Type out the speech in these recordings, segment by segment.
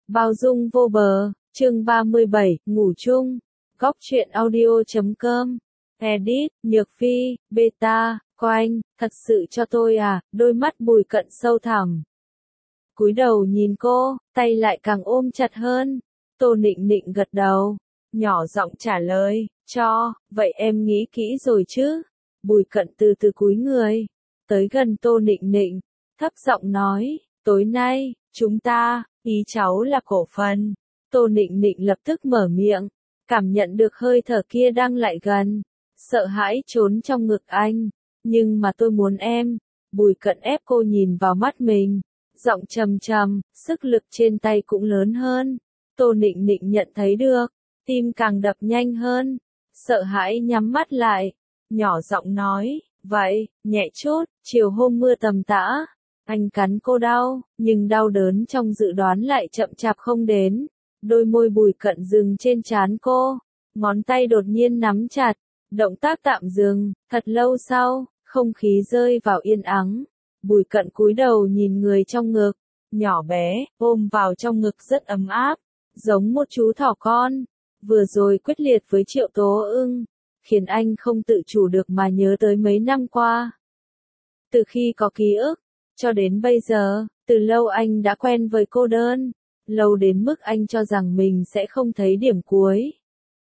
Bao dung vô bờ, chương 37, ngủ chung. Góc truyện audio.com. Edit, Nhược Phi, Beta, Coanh, thật sự cho tôi à, đôi mắt Bùi Cận sâu thẳm. Cúi đầu nhìn cô, tay lại càng ôm chặt hơn. Tô Nịnh Nịnh gật đầu, nhỏ giọng trả lời, vậy em nghĩ kỹ rồi chứ? Bùi Cận từ từ cúi người, tới gần Tô Nịnh Nịnh, thấp giọng nói, tối nay, chúng ta, ý cháu là cổ phần. Tô Nịnh Nịnh lập tức mở miệng, cảm nhận được hơi thở kia đang lại gần, sợ hãi trốn trong ngực anh. Nhưng mà tôi muốn em. Bùi Cận ép cô nhìn vào mắt mình, giọng trầm trầm, sức lực trên tay cũng lớn hơn. Tô Nịnh Nịnh nhận thấy được, tim càng đập nhanh hơn, sợ hãi nhắm mắt lại, nhỏ giọng nói, vậy, nhẹ chút, chiều hôm mưa tầm tã. Anh cắn cô đau, nhưng đau đớn trong dự đoán lại chậm chạp không đến. Đôi môi Bùi Cận dừng trên trán cô, ngón tay đột nhiên nắm chặt, động tác tạm dừng. Thật lâu sau, không khí rơi vào yên ắng. Bùi Cận cúi đầu nhìn người trong ngực, nhỏ bé, ôm vào trong ngực rất ấm áp, giống một chú thỏ con. Vừa rồi quyết liệt với Triệu Tố Ưng, khiến anh không tự chủ được mà nhớ tới mấy năm qua. Từ khi có ký ức, cho đến bây giờ, từ lâu anh đã quen với cô đơn, lâu đến mức anh cho rằng mình sẽ không thấy điểm cuối.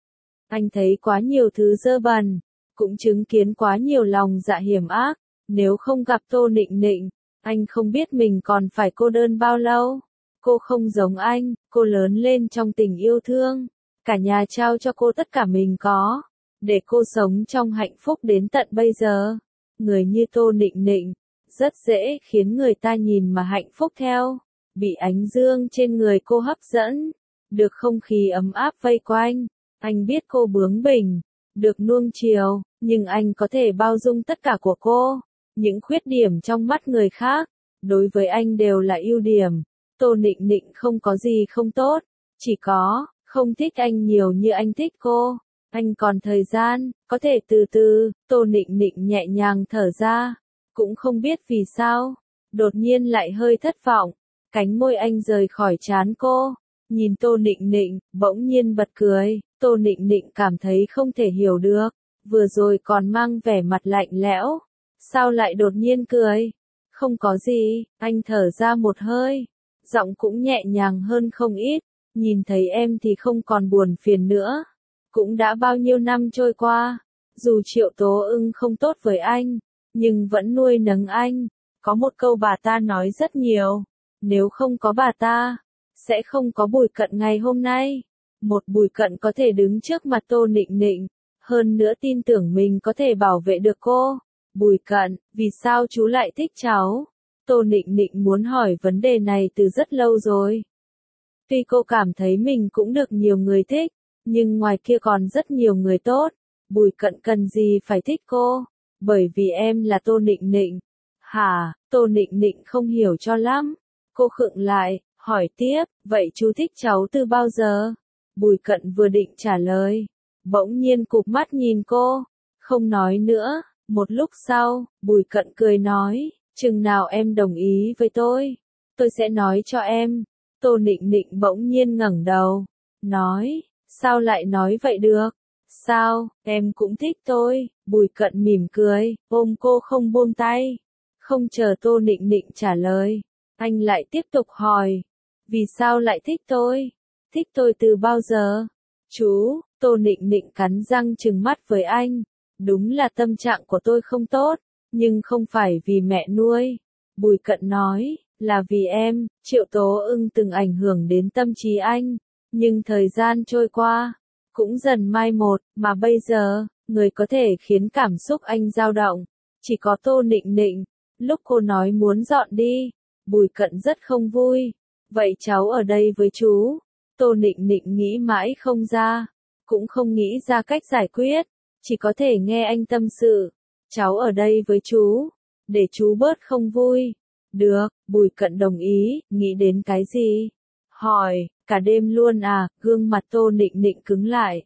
Anh thấy quá nhiều thứ dơ bẩn, cũng chứng kiến quá nhiều lòng dạ hiểm ác, nếu không gặp Tô Nịnh Nịnh, anh không biết mình còn phải cô đơn bao lâu. Cô không giống anh, cô lớn lên trong tình yêu thương, cả nhà trao cho cô tất cả mình có, để cô sống trong hạnh phúc đến tận bây giờ. Người như Tô Nịnh Nịnh, rất dễ khiến người ta nhìn mà hạnh phúc theo, bị ánh dương trên người cô hấp dẫn, được không khí ấm áp vây quanh. Anh biết cô bướng bỉnh, được nuông chiều, nhưng anh có thể bao dung tất cả của cô. Những khuyết điểm trong mắt người khác, đối với anh đều là ưu điểm. Tô Nịnh Nịnh không có gì không tốt, chỉ có, không thích anh nhiều như anh thích cô. Anh còn thời gian, có thể từ từ. Tô Nịnh Nịnh nhẹ nhàng thở ra, cũng không biết vì sao, đột nhiên lại hơi thất vọng. Cánh môi anh rời khỏi trán cô, nhìn Tô Nịnh Nịnh, bỗng nhiên bật cười. Tô Nịnh Nịnh cảm thấy không thể hiểu được, vừa rồi còn mang vẻ mặt lạnh lẽo, sao lại đột nhiên cười? Không có gì, anh thở ra một hơi, giọng cũng nhẹ nhàng hơn không ít, nhìn thấy em thì không còn buồn phiền nữa. Cũng đã bao nhiêu năm trôi qua, dù Triệu Tố Ưng không tốt với anh, nhưng vẫn nuôi nấng anh. Có một câu bà ta nói rất nhiều, nếu không có bà ta, sẽ không có Bùi Cận ngày hôm nay. Một Bùi Cận có thể đứng trước mặt Tô Nịnh Nịnh, hơn nữa tin tưởng mình có thể bảo vệ được cô. Bùi Cận, vì sao chú lại thích cháu? Tô Nịnh Nịnh muốn hỏi vấn đề này từ rất lâu rồi. Tuy cô cảm thấy mình cũng được nhiều người thích, nhưng ngoài kia còn rất nhiều người tốt. Bùi Cận cần gì phải thích cô? Bởi vì em là Tô Nịnh Nịnh. Hả? Tô Nịnh Nịnh không hiểu cho lắm. Cô khựng lại, hỏi tiếp, vậy chú thích cháu từ bao giờ? Bùi Cận vừa định trả lời, bỗng nhiên cụp mắt nhìn cô, không nói nữa. Một lúc sau, Bùi Cận cười nói, chừng nào em đồng ý với tôi sẽ nói cho em. Tô Nịnh Nịnh bỗng nhiên ngẩng đầu, nói, sao lại nói vậy được? Sao, em cũng thích tôi? Bùi Cận mỉm cười, ôm cô không buông tay. Không chờ Tô Nịnh Nịnh trả lời, anh lại tiếp tục hỏi, vì sao lại thích tôi? Thích tôi từ bao giờ? Chú, Tô Nịnh Nịnh cắn răng trừng mắt với anh. Đúng là tâm trạng của tôi không tốt, nhưng không phải vì mẹ nuôi. Bùi Cận nói, là vì em. Triệu Tố Ưng từng ảnh hưởng đến tâm trí anh, nhưng thời gian trôi qua, cũng dần mai một, mà bây giờ, người có thể khiến cảm xúc anh dao động, chỉ có Tô Nịnh Nịnh. Lúc cô nói muốn dọn đi, Bùi Cận rất không vui. Vậy cháu ở đây với chú. Tô Nịnh Nịnh nghĩ mãi không ra, cũng không nghĩ ra cách giải quyết, chỉ có thể nghe anh tâm sự. Cháu ở đây với chú, để chú bớt không vui. Được, Bùi Cận đồng ý. Nghĩ đến cái gì? Hỏi, cả đêm luôn à? Gương mặt Tô Nịnh Nịnh cứng lại,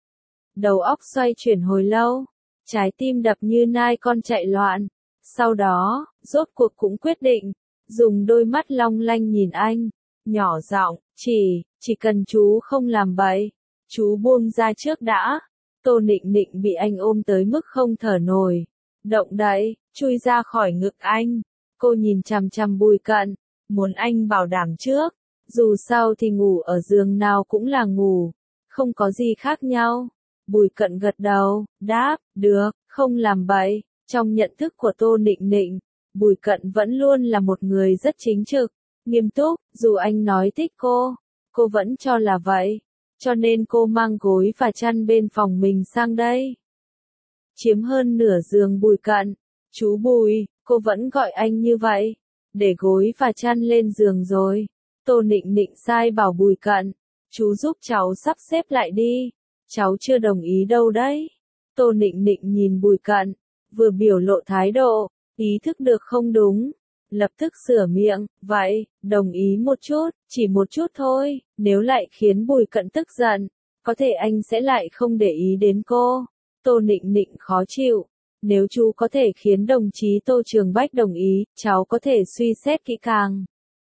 đầu óc xoay chuyển hồi lâu, trái tim đập như nai con chạy loạn. Sau đó, rốt cuộc cũng quyết định, dùng đôi mắt long lanh nhìn anh. nhỏ giọng, chỉ cần chú không làm bậy, chú buông ra trước đã. Tô Nịnh Nịnh bị anh ôm tới mức không thở nổi, động đậy, chui ra khỏi ngực anh. Cô nhìn chằm chằm Bùi Cận, muốn anh bảo đảm trước, dù sao thì ngủ ở giường nào cũng là ngủ, không có gì khác nhau. Bùi Cận gật đầu, đáp, được, không làm bậy. Trong nhận thức của Tô Nịnh Nịnh, Bùi Cận vẫn luôn là một người rất chính trực, nghiêm túc, dù anh nói thích cô vẫn cho là vậy. Cho nên cô mang gối và chăn bên phòng mình sang đây. Chiếm hơn nửa giường Bùi Cận. Chú Bùi, cô vẫn gọi anh như vậy. Để gối và chăn lên giường rồi. Tô Nịnh Nịnh sai bảo Bùi Cận. Chú giúp cháu sắp xếp lại đi. Cháu chưa đồng ý đâu đấy. Tô Nịnh Nịnh nhìn Bùi Cận, vừa biểu lộ thái độ, ý thức được không đúng. Lập tức sửa miệng, vậy, đồng ý một chút, chỉ một chút thôi, nếu lại khiến Bùi Cận tức giận, có thể anh sẽ lại không để ý đến cô. Tô Nịnh Nịnh khó chịu, nếu chú có thể khiến đồng chí Tô Trường Bách đồng ý, cháu có thể suy xét kỹ càng.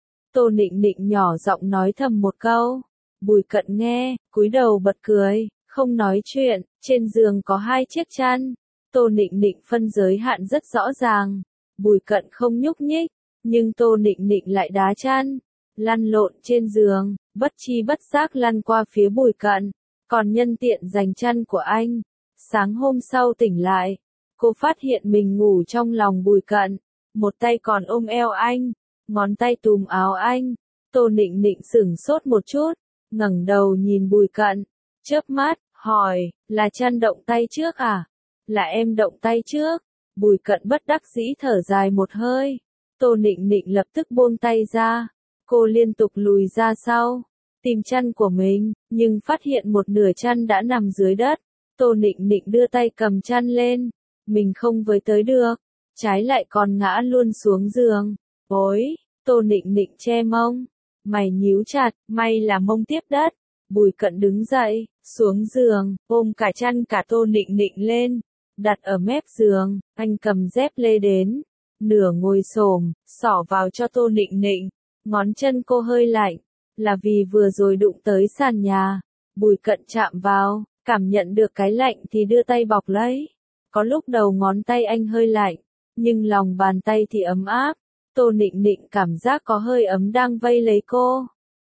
Tô Nịnh Nịnh nhỏ giọng nói thầm một câu, Bùi Cận nghe, cúi đầu bật cười, không nói chuyện, trên giường có 2 chiếc chăn. Tô Nịnh Nịnh phân giới hạn rất rõ ràng. Bùi Cận không nhúc nhích, nhưng Tô Nịnh Nịnh lại đá chăn, lăn lộn trên giường, bất chi bất giác lăn qua phía Bùi Cận, còn nhân tiện giành chăn của anh. Sáng hôm sau tỉnh lại, cô phát hiện mình ngủ trong lòng Bùi Cận, một tay còn ôm eo anh, ngón tay túm áo anh. Tô Nịnh Nịnh sửng sốt một chút, ngẩng đầu nhìn Bùi Cận, chớp mắt, hỏi, là chăn động tay trước à? Là em động tay trước. Bùi Cận bất đắc dĩ thở dài một hơi. Tô Nịnh Nịnh lập tức buông tay ra. Cô liên tục lùi ra sau, tìm chăn của mình, nhưng phát hiện một nửa chăn đã nằm dưới đất. Tô Nịnh Nịnh đưa tay cầm chăn lên. Mình không với tới được, trái lại còn ngã luôn xuống giường. Ôi, Tô Nịnh Nịnh che mông, mày nhíu chặt, may là mông tiếp đất. Bùi Cận đứng dậy, xuống giường, ôm cả chăn cả Tô Nịnh Nịnh lên, đặt ở mép giường. Anh cầm dép lê đến, nửa ngồi xổm, xỏ vào cho Tô Nịnh Nịnh. Ngón chân cô hơi lạnh, là vì vừa rồi đụng tới sàn nhà. Bùi Cận chạm vào, cảm nhận được cái lạnh thì đưa tay bọc lấy. Có lúc đầu ngón tay anh hơi lạnh, nhưng lòng bàn tay thì ấm áp. Tô Nịnh Nịnh cảm giác có hơi ấm đang vây lấy cô.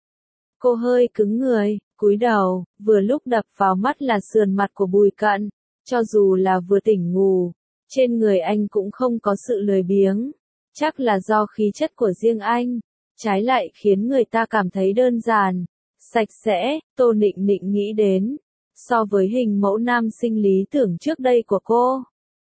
Cô hơi cứng người, cúi đầu, vừa lúc đập vào mắt là sườn mặt của Bùi Cận. Cho dù là vừa tỉnh ngủ, trên người anh cũng không có sự lười biếng. Chắc là do khí chất của riêng anh, trái lại khiến người ta cảm thấy đơn giản, sạch sẽ. Tô Nịnh Nịnh nghĩ đến, so với hình mẫu nam sinh lý tưởng trước đây của cô.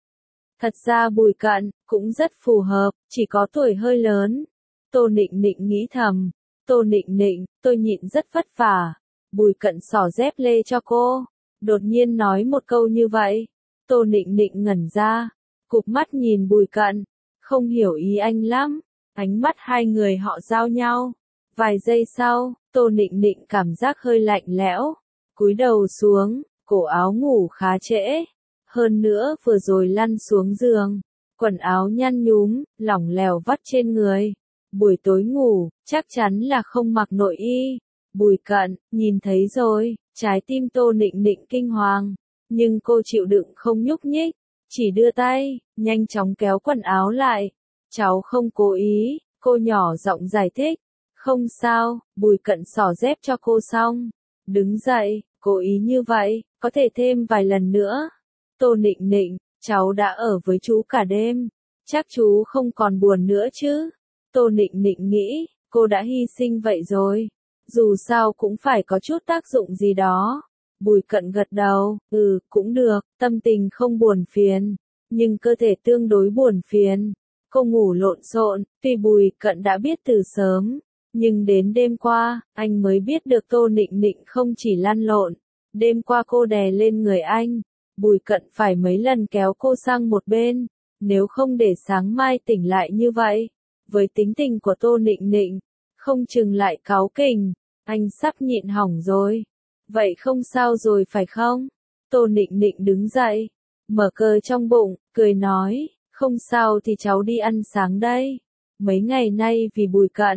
Thật ra Bùi Cận cũng rất phù hợp, chỉ có tuổi hơi lớn. Tô Nịnh Nịnh nghĩ thầm, Tô Nịnh Nịnh, tôi nhịn rất vất vả. Bùi Cận xỏ dép lê cho cô, đột nhiên nói một câu như vậy. Tô Nịnh Nịnh ngẩn ra, cụp mắt nhìn Bùi Cận, không hiểu ý anh lắm. Ánh mắt hai người họ giao nhau. Vài giây sau, Tô Nịnh Nịnh cảm giác hơi lạnh lẽo, cúi đầu xuống, cổ áo ngủ khá trễ. Hơn nữa vừa rồi lăn xuống giường, quần áo nhăn nhúm, lỏng lẻo vắt trên người. Buổi tối ngủ, chắc chắn là không mặc nội y. Bùi Cận, nhìn thấy rồi, trái tim Tô Nịnh Nịnh kinh hoàng, nhưng cô chịu đựng không nhúc nhích, chỉ đưa tay, nhanh chóng kéo quần áo lại. Cháu không cố ý, cô nhỏ giọng giải thích. Không sao, Bùi Cận xỏ dép cho cô xong, đứng dậy, cố ý như vậy, có thể thêm vài lần nữa. Tô Nịnh Nịnh, cháu đã ở với chú cả đêm, chắc chú không còn buồn nữa chứ. Tô Nịnh Nịnh nghĩ, cô đã hy sinh vậy rồi, dù sao cũng phải có chút tác dụng gì đó. Bùi Cận gật đầu, cũng được, tâm tình không buồn phiền, nhưng cơ thể tương đối buồn phiền. Cô ngủ lộn xộn, tuy Bùi Cận đã biết từ sớm, nhưng đến đêm qua, anh mới biết được Tô Nịnh Nịnh không chỉ lăn lộn. Đêm qua cô đè lên người anh, Bùi Cận phải mấy lần kéo cô sang một bên, nếu không để sáng mai tỉnh lại như vậy. Với tính tình của Tô Nịnh Nịnh, không chừng lại cáu kỉnh, anh sắp nhịn hỏng rồi. Vậy không sao rồi phải không? Tô Nịnh Nịnh đứng dậy, mở cờ trong bụng, cười nói, không sao thì cháu đi ăn sáng đây. Mấy ngày nay vì Bùi Cận,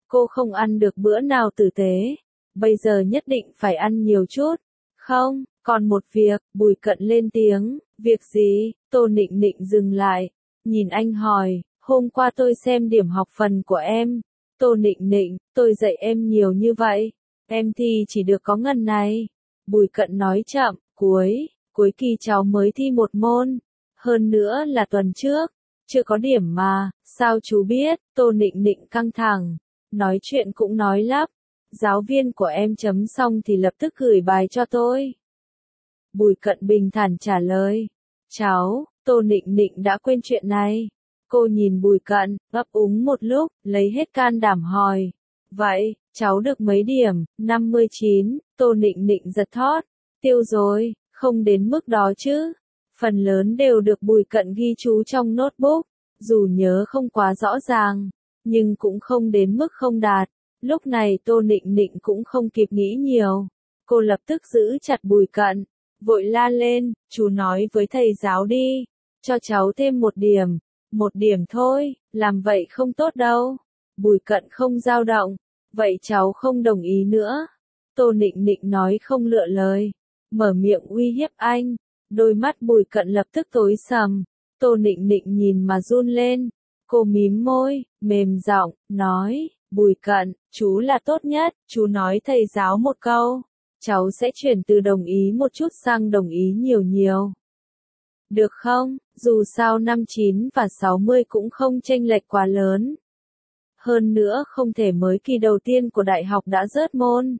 Cô không ăn được bữa nào tử tế. Bây giờ nhất định phải ăn nhiều chút. Không, còn một việc, Bùi Cận lên tiếng. Việc gì? Tô Nịnh Nịnh dừng lại. Nhìn anh hỏi, hôm qua tôi xem điểm học phần của em. Tô Nịnh Nịnh, tôi dạy em nhiều như vậy. Em thì chỉ được có ngần này. Bùi Cận nói chậm, cuối kỳ cháu mới thi một môn. Hơn nữa là tuần trước. Chưa có điểm mà, sao chú biết? Tô Nịnh Nịnh căng thẳng. Nói chuyện cũng nói lắp. Giáo viên của em chấm xong thì lập tức gửi bài cho tôi. Bùi Cận bình thản trả lời. Cháu, Tô Nịnh Nịnh đã quên chuyện này. Cô nhìn Bùi Cận, ấp úng một lúc, lấy hết can đảm hỏi. Vậy, cháu được mấy điểm? 59, Tô Nịnh Nịnh giật thót. Tiêu rồi, không đến mức đó chứ. Phần lớn đều được Bùi Cận ghi chú trong notebook. Dù nhớ không quá rõ ràng, nhưng cũng không đến mức không đạt. Lúc này Tô Nịnh Nịnh cũng không kịp nghĩ nhiều. Cô lập tức giữ chặt Bùi Cận, vội la lên, chú nói với thầy giáo đi, cho cháu thêm 1 điểm. 1 điểm thôi, làm vậy không tốt đâu. Bùi Cận không dao động, vậy cháu không đồng ý nữa. Tô Nịnh Nịnh nói không lựa lời, mở miệng uy hiếp anh. Đôi mắt Bùi Cận lập tức tối sầm. Tô Nịnh Nịnh nhìn mà run lên. Cô mím môi, mềm giọng, nói, Bùi Cận, chú là tốt nhất, chú nói thầy giáo một câu. Cháu sẽ chuyển từ đồng ý một chút sang đồng ý nhiều nhiều. Được không? Dù sao 59 và 60 cũng không chênh lệch quá lớn. Hơn nữa không thể mới kỳ đầu tiên của đại học đã rớt môn.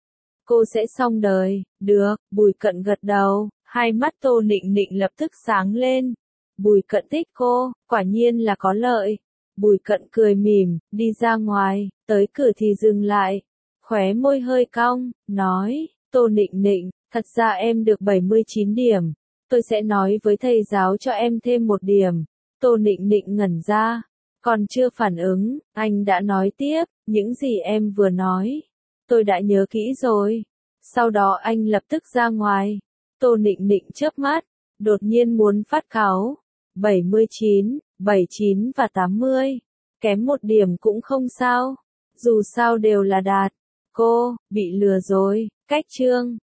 Cô sẽ xong đời. Được, Bùi Cận gật đầu, hai mắt Tô Nịnh Nịnh lập tức sáng lên. Bùi Cận thích cô, quả nhiên là có lợi. Bùi Cận cười mỉm, đi ra ngoài, tới cửa thì dừng lại. Khóe môi hơi cong, nói, Tô Nịnh Nịnh, thật ra em được 79 điểm. Tôi sẽ nói với thầy giáo cho em thêm 1 điểm. Tô Nịnh Nịnh ngẩn ra, còn chưa phản ứng, anh đã nói tiếp, những gì em vừa nói. Tôi đã nhớ kỹ rồi. Sau đó anh lập tức ra ngoài. Tô Nịnh Nịnh chớp mắt, đột nhiên muốn phát cáu. 79, 79 và 80. Kém 1 điểm cũng không sao. Dù sao đều là đạt. Cô, bị lừa rồi. Cách chương.